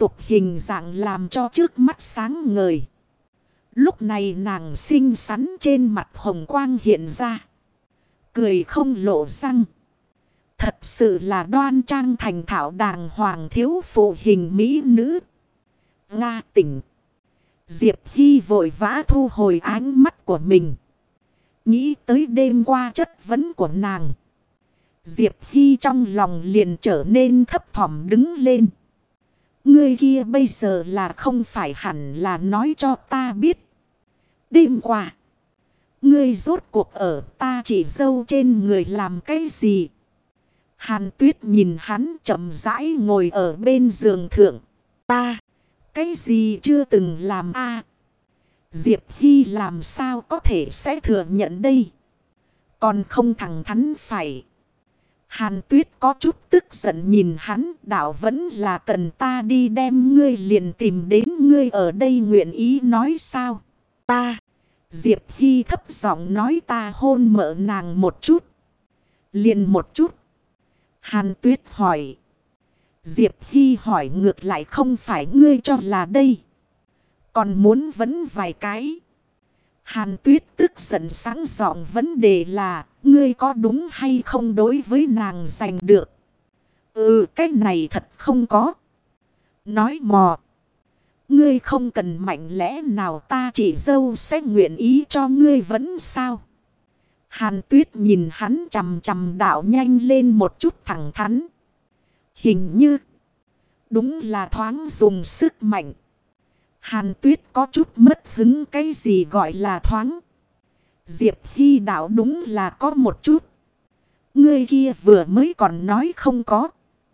tục hình dạng làm cho trước mắt sáng ngời. Lúc này nàng xinh xắn trên mặt hồng quang hiện ra. Cười không lộ răng. Thật sự là đoan trang thành thạo đàng hoàng thiếu phụ hình mỹ nữ. Nga tỉnh. Diệp Hy vội vã thu hồi ánh mắt của mình. Nghĩ tới đêm qua chất vấn của nàng. Diệp Hy trong lòng liền trở nên thấp thỏm đứng lên. Ngươi kia bây giờ là không phải hẳn là nói cho ta biết. Đêm qua. Ngươi rốt cuộc ở ta chỉ dâu trên người làm cái gì? Hàn Tuyết nhìn hắn chậm rãi ngồi ở bên giường thượng. Ta. Cái gì chưa từng làm a? Diệp Hy làm sao có thể sẽ thừa nhận đây? Còn không thẳng thắn phải. Hàn Tuyết có chút tức giận nhìn hắn. Đạo vẫn là cần ta đi đem ngươi liền tìm đến ngươi ở đây nguyện ý nói sao? Ta. Diệp Hy thấp giọng nói ta hôn mợ nàng một chút. Liền một chút. Hàn Tuyết hỏi. Diệp Hy hỏi ngược lại không phải ngươi cho là đây. Còn muốn vấn vài cái. Hàn Tuyết tức giận sáng giọng vấn đề là ngươi có đúng hay không đối với nàng giành được. Cái này thật không có. Nói mò. Ngươi không cần mạnh lẽ nào ta chỉ dâu sẽ nguyện ý cho ngươi vẫn sao. Hàn Tuyết nhìn hắn chằm chằm đạo nhanh lên một chút thẳng thắn. Hình như đúng là thoáng dùng sức mạnh. Hàn Tuyết có chút mất hứng cái gì gọi là thoáng. Diệp Hy đạo đúng là có một chút. Ngươi kia vừa mới còn nói không có.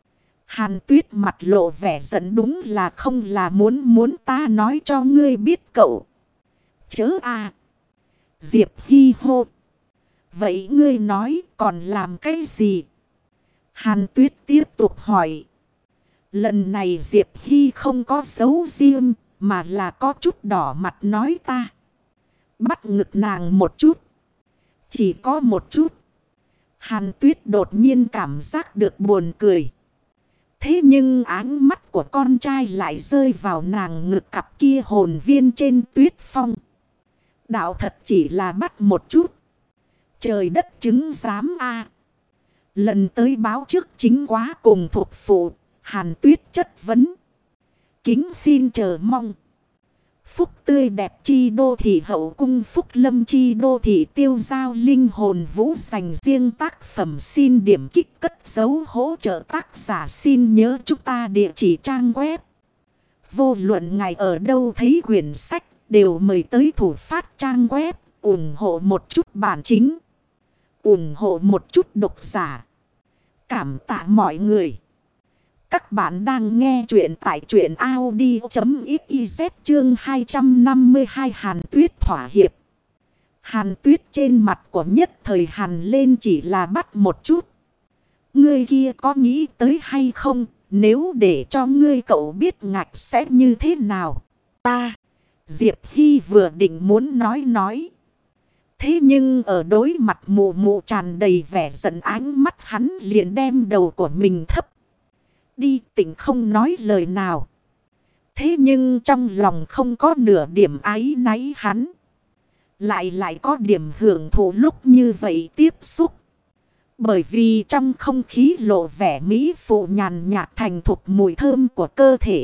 Hàn Tuyết mặt lộ vẻ giận đúng là không là muốn ta nói cho ngươi biết cậu. Chớ à. Diệp Hy hô. Vậy ngươi nói còn làm cái gì? Hàn Tuyết tiếp tục hỏi. Lần này Diệp Hy không có giấu riêng mà là có chút đỏ mặt nói ta. Bắt ngực nàng một chút. Chỉ có một chút. Hàn Tuyết đột nhiên cảm giác được buồn cười. Thế nhưng ánh mắt của con trai lại rơi vào nàng ngực cặp kia hồn viên trên tuyết phong. Đạo thật chỉ là bắt một chút. Trời đất chứng giám a. Lần tới báo trước chính quá cùng thuộc phụ. Hàn Tuyết chất vấn. Kính xin chờ mong. Phúc tươi đẹp chi đô thị hậu cung phúc lâm chi đô thị tiêu giao linh hồn vũ dành riêng tác phẩm xin điểm kích cất dấu hỗ trợ tác giả xin nhớ chúng ta địa chỉ trang web. Vô luận ngài ở đâu thấy quyển sách đều mời tới thủ phát trang web ủng hộ một chút bản chính. Ủng hộ một chút độc giả. Cảm tạ mọi người. Các bạn đang nghe chuyện tại truyện audio.xyz chương 252 Hàn Tuyết thỏa hiệp. Hàn Tuyết trên mặt của nhất thời hàn lên chỉ là bắt một chút. Ngươi kia có nghĩ tới hay không? Nếu để cho ngươi cậu biết ngạch sẽ như thế nào? Ta, Diệp Hy vừa định muốn nói. Thế nhưng ở đối mặt mụ mụ tràn đầy vẻ giận ánh mắt hắn liền đem đầu của mình thấp. Đi tỉnh không nói lời nào. Thế nhưng trong lòng không có nửa điểm áy náy hắn. Lại có điểm hưởng thụ lúc như vậy tiếp xúc. Bởi vì trong không khí lộ vẻ mỹ phụ nhàn nhạt thành thục mùi thơm của cơ thể.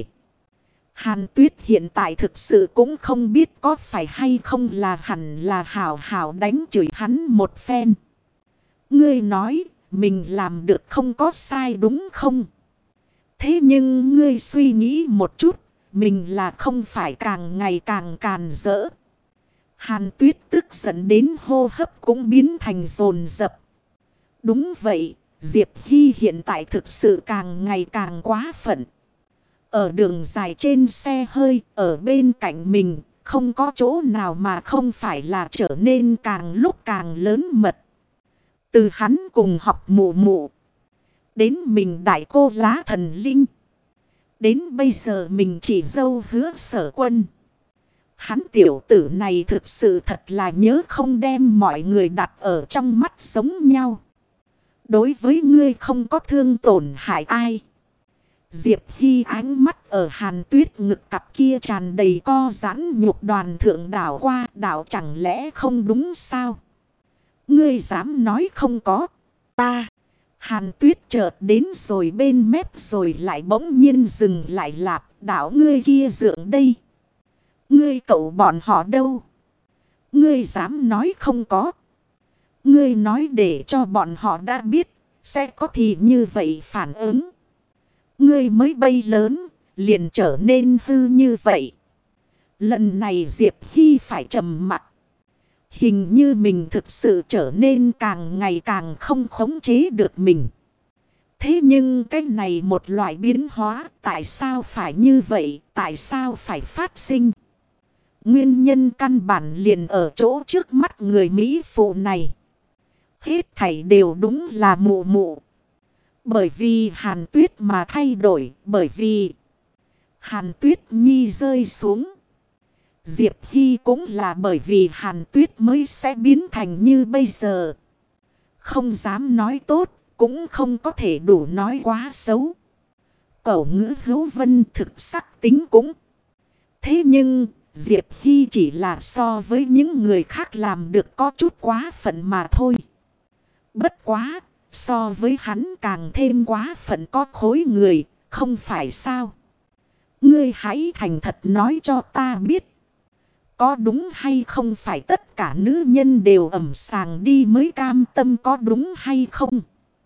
Hàn Tuyết hiện tại thực sự cũng không biết có phải hay không là hẳn là hảo đánh chửi hắn một phen. Ngươi nói mình làm được không có sai đúng không? Thế nhưng ngươi suy nghĩ một chút, mình là không phải càng ngày càng càn rỡ. Hàn Tuyết tức giận đến hô hấp cũng biến thành dồn dập. Đúng vậy, Diệp Hy hiện tại thực sự càng ngày càng quá phận. Ở đường dài trên xe hơi, ở bên cạnh mình, không có chỗ nào mà không phải là trở nên càng lúc càng lớn mật. Từ hắn cùng học mụ mụ. Đến mình đại cô lá thần linh. Đến bây giờ mình chỉ dâu Hứa Sở Quân. Hắn tiểu tử này thực sự thật là nhớ không đem mọi người đặt ở trong mắt giống nhau. Đối với ngươi không có thương tổn hại ai. Diệp Hy ánh mắt ở Hàn Tuyết ngực cặp kia tràn đầy co giãn nhục đoàn thượng đảo qua, đảo chẳng lẽ không đúng sao? Ngươi dám nói không có? Ta! Hàn Tuyết chợt đến rồi bên mép rồi lại bỗng nhiên dừng lại lạp, đảo ngươi kia dượng đây. Ngươi cậu bọn họ đâu? Ngươi dám nói không có? Ngươi nói để cho bọn họ đã biết, sẽ có thì như vậy phản ứng. Ngươi mới bay lớn, liền trở nên hư như vậy. Lần này Diệp Hy phải trầm mặc. Hình như mình thực sự trở nên càng ngày càng không khống chế được mình. Thế nhưng cái này một loại biến hóa, tại sao phải như vậy, tại sao phải phát sinh? Nguyên nhân căn bản liền ở chỗ trước mắt người Mỹ phụ này. Hết thảy đều đúng là mụ mụ. Bởi vì Hàn Tuyết mà thay đổi, bởi vì Hàn Tuyết Nhi rơi xuống. Diệp Hy cũng là bởi vì Hàn Tuyết mới sẽ biến thành như bây giờ. Không dám nói tốt, cũng không có thể đủ nói quá xấu. Cẩu ngữ hữu vân thực sắc tính cũng. Thế nhưng, Diệp Hy chỉ là so với những người khác làm được có chút quá phận mà thôi. Bất quá, so với hắn càng thêm quá phận có khối người, không phải sao? Ngươi hãy thành thật nói cho ta biết. Có đúng hay không phải tất cả nữ nhân đều ẩm sàng đi mới cam tâm có đúng hay không?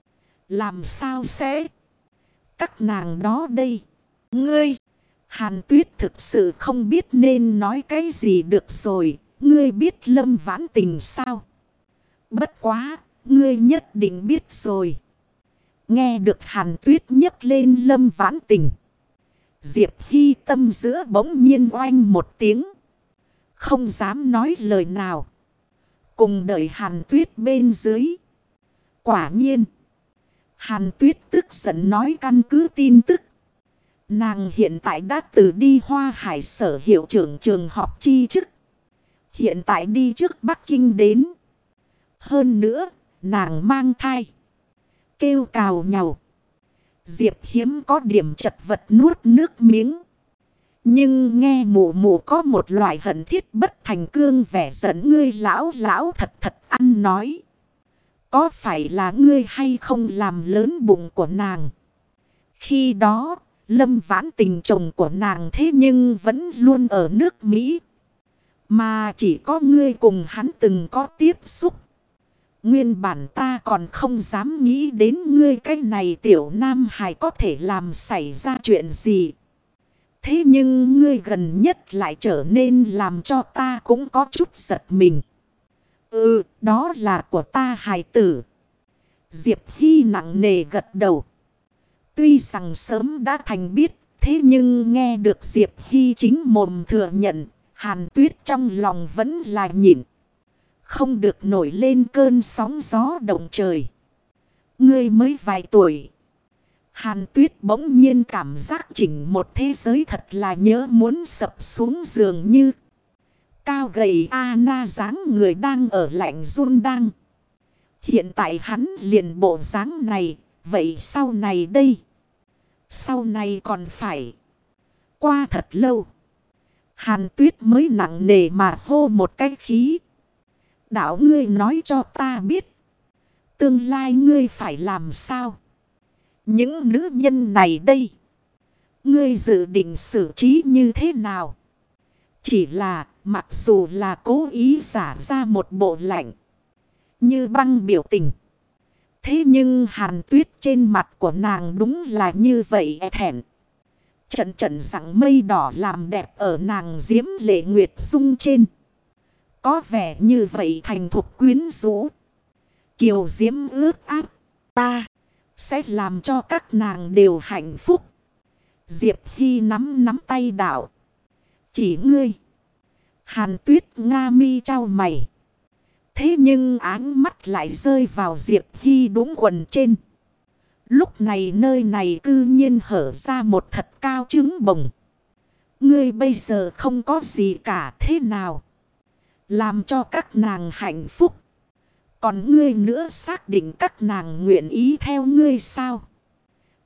Làm sao sẽ? Các nàng đó đây. Ngươi! Hàn Tuyết thực sự không biết nên nói cái gì được rồi. Ngươi biết Lâm Vãn Tình sao? Bất quá! Ngươi nhất định biết rồi. Nghe được Hàn Tuyết nhấc lên Lâm Vãn Tình. Diệp Hy tâm giữa bỗng nhiên oanh một tiếng. Không dám nói lời nào. Cùng đợi Hàn Tuyết bên dưới. Quả nhiên. Hàn Tuyết tức giận nói căn cứ tin tức. Nàng hiện tại đã từ đi Hoa Hải sở hiệu trưởng trường học chi chức. Hiện tại đi trước Bắc Kinh đến. Hơn nữa. Nàng mang thai. Kêu cào nhàu. Diệp Hiếm có điểm chật vật nuốt nước miếng. Nhưng nghe mụ mụ có một loại hận thiết bất thành cương vẻ giận ngươi lão thật thật ăn nói. Có phải là ngươi hay không làm lớn bụng của nàng? Khi đó, Lâm Vãn Tình chồng của nàng thế nhưng vẫn luôn ở nước Mỹ. Mà chỉ có ngươi cùng hắn từng có tiếp xúc. Nguyên bản ta còn không dám nghĩ đến ngươi cái này tiểu nam hài có thể làm xảy ra chuyện gì. Thế nhưng ngươi gần nhất lại trở nên làm cho ta cũng có chút giật mình. Đó là của ta hài tử. Diệp Hy nặng nề gật đầu. Tuy rằng sớm đã thành biết, thế nhưng nghe được Diệp Hy chính mồm thừa nhận, Hàn Tuyết trong lòng vẫn là nhịn. Không được nổi lên cơn sóng gió động trời. Ngươi mới vài tuổi. Hàn Tuyết bỗng nhiên cảm giác chỉnh một thế giới thật là nhớ muốn sập xuống giường như. Cao gầy Anna dáng người đang ở lạnh run đang. Hiện tại hắn liền bộ dáng này. Vậy sau này đây? Sau này còn phải. Qua thật lâu. Hàn Tuyết mới nặng nề mà hô một cái khí. Đạo ngươi nói cho ta biết. Tương lai ngươi phải làm sao? Những nữ nhân này đây. Ngươi dự định xử trí như thế nào? Chỉ là mặc dù là cố ý giả ra một bộ lạnh. Như băng biểu tình. Thế nhưng Hàn Tuyết trên mặt của nàng đúng là như vậy e thẹn. Trận trận rằng mây đỏ làm đẹp ở nàng diễm lệ nguyệt dung trên. Có vẻ như vậy thành thục quyến rũ. Kiều diễm ước áp. Ta sẽ làm cho các nàng đều hạnh phúc. Diệp Hy nắm tay đạo. Chỉ ngươi. Hàn Tuyết nga mi trao mày. Thế nhưng áng mắt lại rơi vào Diệp Hy đúng quần trên. Lúc này nơi này cư nhiên hở ra một thật cao trứng bồng. Ngươi bây giờ không có gì cả thế nào? Làm cho các nàng hạnh phúc. Còn ngươi nữa xác định các nàng nguyện ý theo ngươi sao?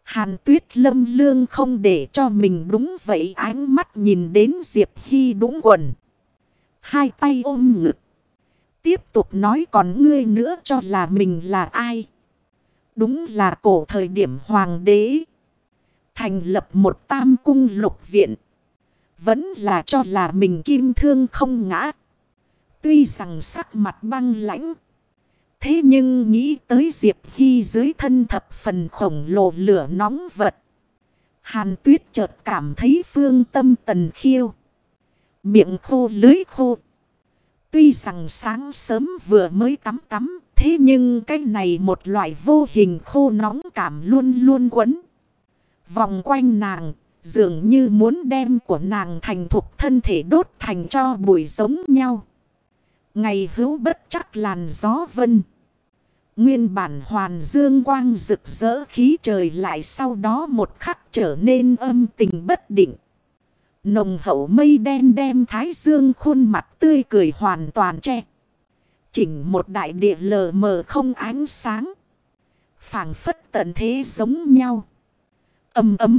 Hàn Tuyết lâm lương không để cho mình đúng vậy, ánh mắt nhìn đến Diệp Hy đúng quần. Hai tay ôm ngực. Tiếp tục nói, còn ngươi nữa cho là mình là ai? Đúng là cổ thời điểm hoàng đế. Thành lập một tam cung lục viện. Vẫn là cho là mình kim thương không ngã. Tuy rằng sắc mặt băng lãnh. Thế nhưng nghĩ tới Diệp Hy dưới thân thập phần khổng lồ lửa nóng vật. Hàn Tuyết chợt cảm thấy phương tâm tần khiêu. Miệng khô lưới khô. Tuy rằng sáng sớm vừa mới tắm. Thế nhưng cái này một loại vô hình khô nóng cảm luôn luôn quấn. Vòng quanh nàng. Dường như muốn đem của nàng thành thục thân thể đốt thành cho bụi giống nhau. Ngày hữu bất chắc làn gió vân. Nguyên bản hoàn dương quang rực rỡ khí trời lại sau đó một khắc trở nên âm tình bất định. Nồng hậu mây đen đem thái dương khuôn mặt tươi cười hoàn toàn che. Chỉnh một đại địa lờ mờ không ánh sáng. Phảng phất tận thế giống nhau. Âm ấm.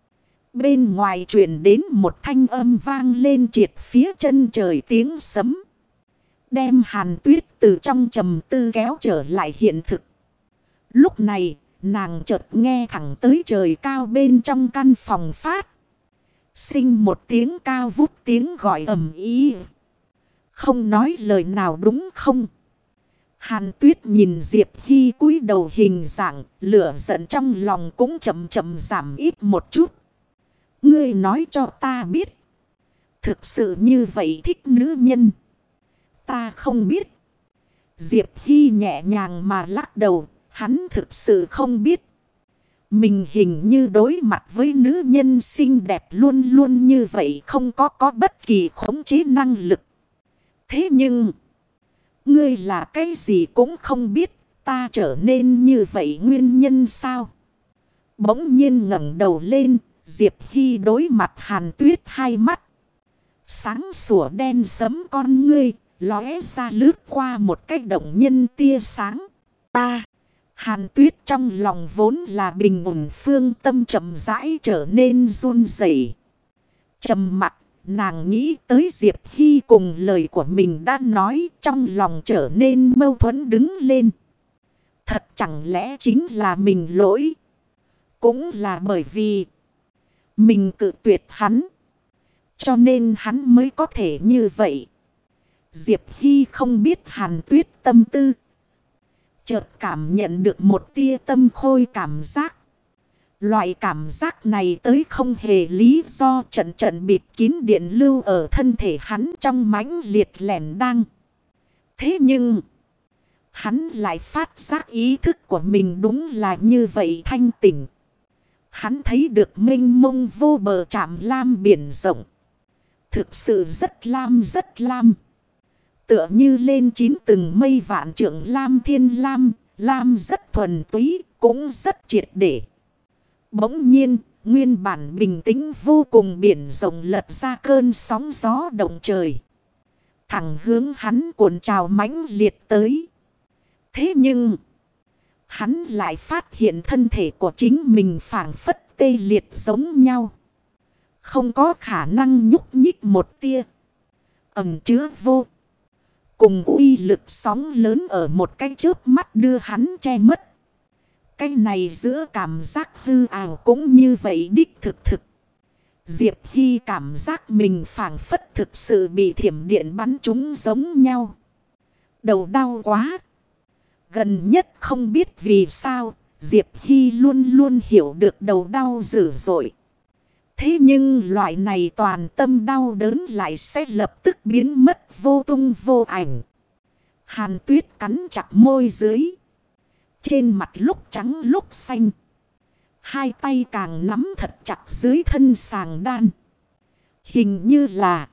Bên ngoài truyền đến một thanh âm vang lên triệt phía chân trời tiếng sấm. Đem Hàn Tuyết từ trong trầm tư kéo trở lại hiện thực. Lúc này, nàng chợt nghe thẳng tới trời cao bên trong căn phòng phát. Sinh một tiếng cao vút tiếng gọi ầm ĩ. Không nói lời nào đúng không? Hàn Tuyết nhìn Diệp Hy cúi đầu hình dạng, lửa giận trong lòng cũng chậm chậm giảm ít một chút. Ngươi nói cho ta biết. Thực sự như vậy thích nữ nhân. Ta không biết. Diệp Hy nhẹ nhàng mà lắc đầu. Hắn thực sự không biết. Mình hình như đối mặt với nữ nhân xinh đẹp luôn luôn như vậy. Không có bất kỳ khống chế năng lực. Thế nhưng. Ngươi là cái gì cũng không biết. Ta trở nên như vậy nguyên nhân sao? Bỗng nhiên ngẩng đầu lên. Diệp Hy đối mặt Hàn Tuyết hai mắt. Sáng sủa đen sẫm con ngươi. Lóe ra lướt qua một cái động nhân tia sáng. Ta. Hàn Tuyết trong lòng vốn là bình ổn phương tâm chậm rãi trở nên run rẩy. Trầm mặc, nàng nghĩ tới Diệp Hy cùng lời của mình đã nói, trong lòng trở nên mâu thuẫn đứng lên. Thật chẳng lẽ chính là mình lỗi? Cũng là bởi vì mình cự tuyệt hắn. Cho nên hắn mới có thể như vậy. Diệp Hy không biết Hàn Tuyết tâm tư. Chợt cảm nhận được một tia tâm khôi cảm giác. Loại cảm giác này tới không hề lý do, trận bịt kín điện lưu ở thân thể hắn trong mãnh liệt lẻn đăng. Thế nhưng hắn lại phát giác ý thức của mình đúng là như vậy thanh tỉnh. Hắn thấy được mênh mông vô bờ trạm lam biển rộng. Thực sự rất lam. Tựa như lên 9 tầng mây vạn trượng lam thiên lam. Lam rất thuần túy, cũng rất triệt để. Bỗng nhiên, nguyên bản bình tĩnh vô cùng biển rộng lật ra cơn sóng gió động trời. Thẳng hướng hắn cuộn trào mãnh liệt tới. Thế nhưng hắn lại phát hiện thân thể của chính mình phảng phất tê liệt giống nhau. Không có khả năng nhúc nhích một tia. Ẩn chứa vô cùng uy lực sóng lớn ở một cái chớp mắt đưa hắn che mất. Cái này giữa cảm giác hư ảo cũng như vậy đích thực. Diệp Hy cảm giác mình phảng phất thực sự bị thiểm điện bắn trúng giống nhau. Đầu đau quá. Gần nhất không biết vì sao, Diệp Hy luôn luôn hiểu được đầu đau dữ dội. Thế nhưng loại này toàn tâm đau đớn lại sẽ lập tức biến mất vô tung vô ảnh. Hàn Tuyết cắn chặt môi dưới. Trên mặt lúc trắng lúc xanh. Hai tay càng nắm thật chặt dưới thân sàng đan. Hình như là